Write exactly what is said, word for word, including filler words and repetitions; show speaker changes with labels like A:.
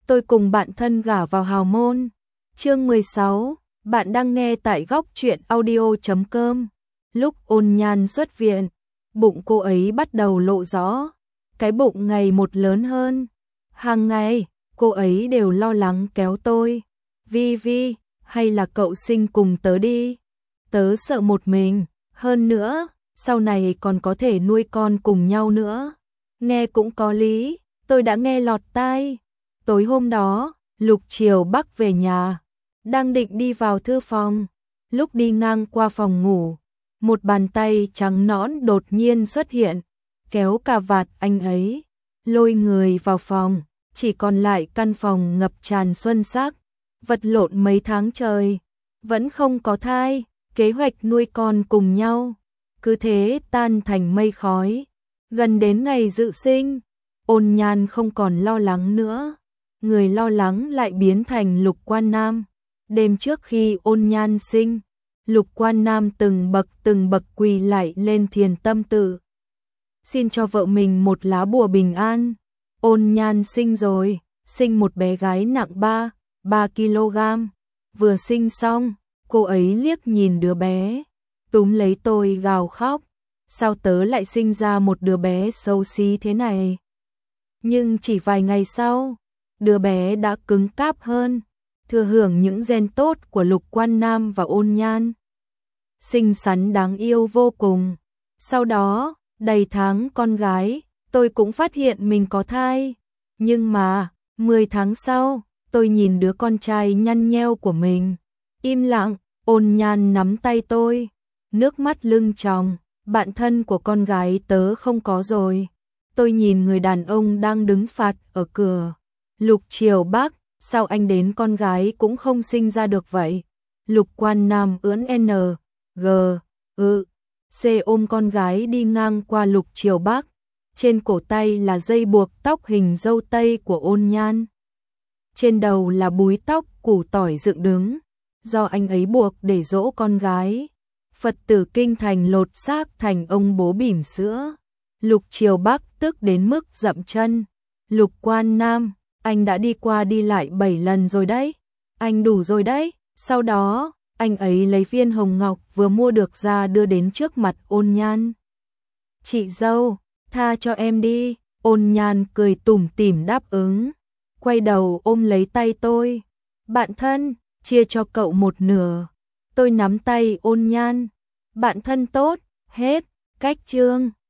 A: tôi cùng bạn thân gả vào hào môn. Chương mười sáu, bạn đang nghe tại góc truyện audio chấm com. Lúc Ôn Nhan xuất viện, bụng cô ấy bắt đầu lộ rõ, cái bụng ngày một lớn hơn. Hàng ngày, cô ấy đều lo lắng kéo tôi. Vi Vi, hay là cậu sinh cùng tớ đi. Tớ sợ một mình, hơn nữa, sau này còn có thể nuôi con cùng nhau nữa. Nghe cũng có lý, tôi đã nghe lọt tai. Tối hôm đó, Lục Triều Bắc về nhà, đang định đi vào thư phòng. Lúc đi ngang qua phòng ngủ, một bàn tay trắng nõn đột nhiên xuất hiện, kéo cà vạt anh ấy, lôi người vào phòng. Chỉ còn lại căn phòng ngập tràn xuân sắc, vật lộn mấy tháng trời, vẫn không có thai, kế hoạch nuôi con cùng nhau, cứ thế tan thành mây khói. Gần đến ngày dự sinh, Ôn Nhan không còn lo lắng nữa, người lo lắng lại biến thành Lục Quan Nam. Đêm trước khi Ôn Nhan sinh, Lục Quan Nam từng bậc từng bậc quỳ lạy lên thiền tâm tự, xin cho vợ mình một lá bùa bình an. Ôn Nhan sinh rồi, sinh một bé gái nặng ba, ba ki lô gam. Vừa sinh xong, cô ấy liếc nhìn đứa bé, túm lấy tôi gào khóc. Sao tớ lại sinh ra một đứa bé xấu xí thế này? Nhưng chỉ vài ngày sau, đứa bé đã cứng cáp hơn, thừa hưởng những gen tốt của Lục Quan Nam và Ôn Nhan. Xinh xắn đáng yêu vô cùng. Sau đó, đầy tháng con gái, tôi cũng phát hiện mình có thai. Nhưng mà, mười tháng sau, tôi nhìn đứa con trai nhăn nheo của mình. Im lặng, Ôn Nhan nắm tay tôi, nước mắt lưng tròng. Bạn thân của con gái tớ không có rồi. Tôi nhìn người đàn ông đang đứng phạt ở cửa. Lục Triều Bắc, sao anh đến con gái cũng không sinh ra được vậy? Lục Quan Nam ưỡn N, G, ư, C ôm con gái đi ngang qua Lục Triều Bắc. Trên cổ tay là dây buộc tóc hình dâu tây của Ôn Nhan. Trên đầu là búi tóc củ tỏi dựng đứng, do anh ấy buộc để dỗ con gái. Phật tử kinh thành lột xác thành ông bố bỉm sữa. Lục Triều Bắc tức đến mức dậm chân. Lục Quan Nam, anh đã đi qua đi lại bảy lần rồi đấy. Anh đủ rồi đấy. Sau đó, anh ấy lấy viên hồng ngọc vừa mua được ra đưa đến trước mặt Ôn Nhan. Chị dâu, tha cho em đi. Ôn Nhan cười tủm tỉm đáp ứng, quay đầu ôm lấy tay tôi. Bạn thân, chia cho cậu một nửa. Tôi nắm tay Ôn Nhan. Bạn thân tốt, hết, cách chương.